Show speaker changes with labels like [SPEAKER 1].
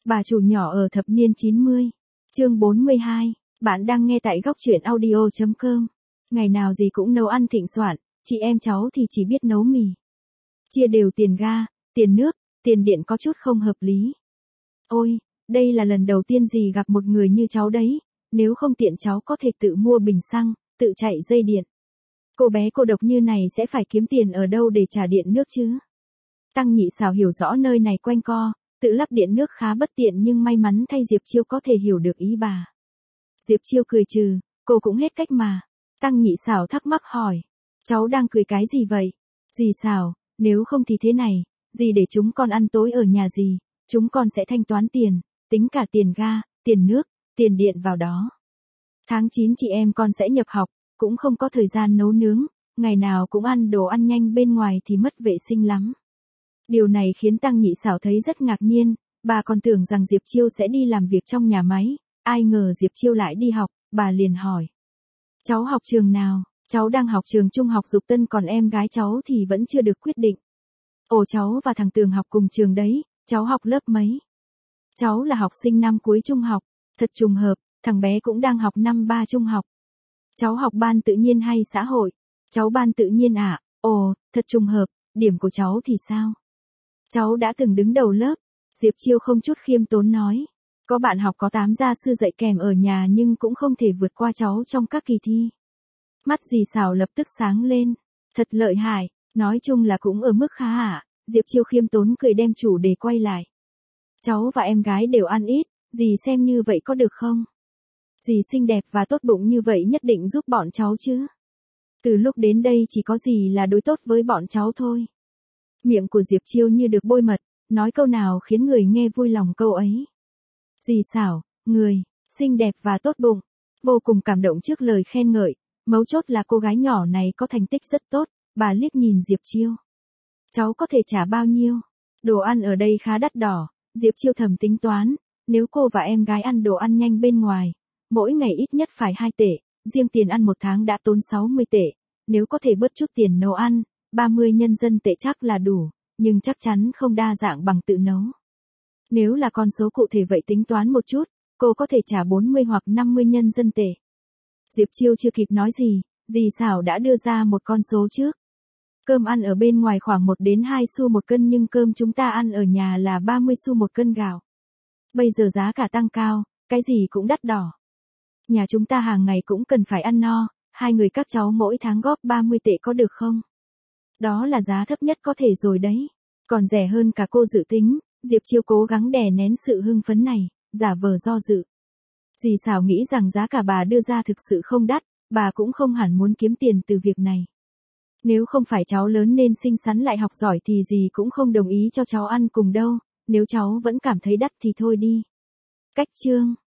[SPEAKER 1] Bà chủ nhỏ ở thập niên 90. Chương 42. Bạn đang nghe tại góc truyện audio.com. Ngày nào gì cũng nấu ăn thịnh soạn, chị em cháu thì chỉ biết nấu mì. Chia đều tiền ga, tiền nước, tiền điện có chút không hợp lý. Ôi, đây là lần đầu tiên dì gặp một người như cháu đấy, nếu không tiện cháu có thể tự mua bình xăng, tự chạy dây điện. Cô bé cô độc như này sẽ phải kiếm tiền ở đâu để trả điện nước chứ? Tăng Nhị Xảo hiểu rõ nơi này quanh co, tự lắp điện nước khá bất tiện nhưng may mắn thay Diệp Chiêu có thể hiểu được ý bà. Diệp Chiêu cười trừ, cô cũng hết cách mà. Tăng Nhị Xảo thắc mắc hỏi, cháu đang cười cái gì vậy? Dì Xảo, nếu không thì thế này, dì để chúng con ăn tối ở nhà dì, chúng con sẽ thanh toán tiền, tính cả tiền ga, tiền nước, tiền điện vào đó. Tháng 9 chị em con sẽ nhập học, cũng không có thời gian nấu nướng, ngày nào cũng ăn đồ ăn nhanh bên ngoài thì mất vệ sinh lắm. Điều này khiến Tăng Nhị Xảo thấy rất ngạc nhiên, bà còn tưởng rằng Diệp Chiêu sẽ đi làm việc trong nhà máy, ai ngờ Diệp Chiêu lại đi học, bà liền hỏi. Cháu học trường nào? Cháu đang học trường trung học Dục Tân còn em gái cháu thì vẫn chưa được quyết định. Ồ, cháu và thằng Tường học cùng trường đấy, cháu học lớp mấy? Cháu là học sinh năm cuối trung học, thật trùng hợp, thằng bé cũng đang học năm 3 trung học. Cháu học ban tự nhiên hay xã hội? Cháu ban tự nhiên ạ. Ồ, thật trùng hợp, điểm của cháu thì sao? Cháu đã từng đứng đầu lớp. Diệp Chiêu không chút khiêm tốn nói. Có bạn học có 8 gia sư dạy kèm ở nhà nhưng cũng không thể vượt qua cháu trong các kỳ thi. Mắt dì Xảo lập tức sáng lên. Thật lợi hại, nói chung là cũng ở mức khá ạ. Diệp Chiêu khiêm tốn cười đem chủ đề quay lại. Cháu và em gái đều ăn ít, dì xem như vậy có được không? Dì xinh đẹp và tốt bụng như vậy nhất định giúp bọn cháu chứ. Từ lúc đến đây chỉ có dì là đối tốt với bọn cháu thôi. Miệng của Diệp Chiêu như được bôi mật, nói câu nào khiến người nghe vui lòng câu ấy. Dì Xảo, người, xinh đẹp và tốt bụng, vô cùng cảm động trước lời khen ngợi, mấu chốt là cô gái nhỏ này có thành tích rất tốt, bà liếc nhìn Diệp Chiêu. Cháu có thể trả bao nhiêu? Đồ ăn ở đây khá đắt đỏ, Diệp Chiêu thầm tính toán, nếu cô và em gái ăn đồ ăn nhanh bên ngoài, mỗi ngày ít nhất phải 2 tệ, riêng tiền ăn một tháng đã tốn 60 tệ, nếu có thể bớt chút tiền nấu ăn, 30 nhân dân tệ chắc là đủ, nhưng chắc chắn không đa dạng bằng tự nấu. Nếu là con số cụ thể vậy tính toán một chút, cô có thể trả 40 hoặc 50 nhân dân tệ. Diệp Chiêu chưa kịp nói gì, dì Xảo đã đưa ra một con số trước. Cơm ăn ở bên ngoài khoảng 1 đến 2 xu một cân nhưng cơm chúng ta ăn ở nhà là 30 xu một cân gạo. Bây giờ giá cả tăng cao, cái gì cũng đắt đỏ. Nhà chúng ta hàng ngày cũng cần phải ăn no, 2 người các cháu mỗi tháng góp 30 tệ có được không? Đó là giá thấp nhất có thể rồi đấy. Còn rẻ hơn cả cô dự tính, Diệp Chiêu cố gắng đè nén sự hưng phấn này, giả vờ do dự. Dì Xảo nghĩ rằng giá cả bà đưa ra thực sự không đắt, bà cũng không hẳn muốn kiếm tiền từ việc này. Nếu không phải cháu lớn nên xinh xắn lại học giỏi thì dì cũng không đồng ý cho cháu ăn cùng đâu, nếu cháu vẫn cảm thấy đắt thì thôi đi. Cách chương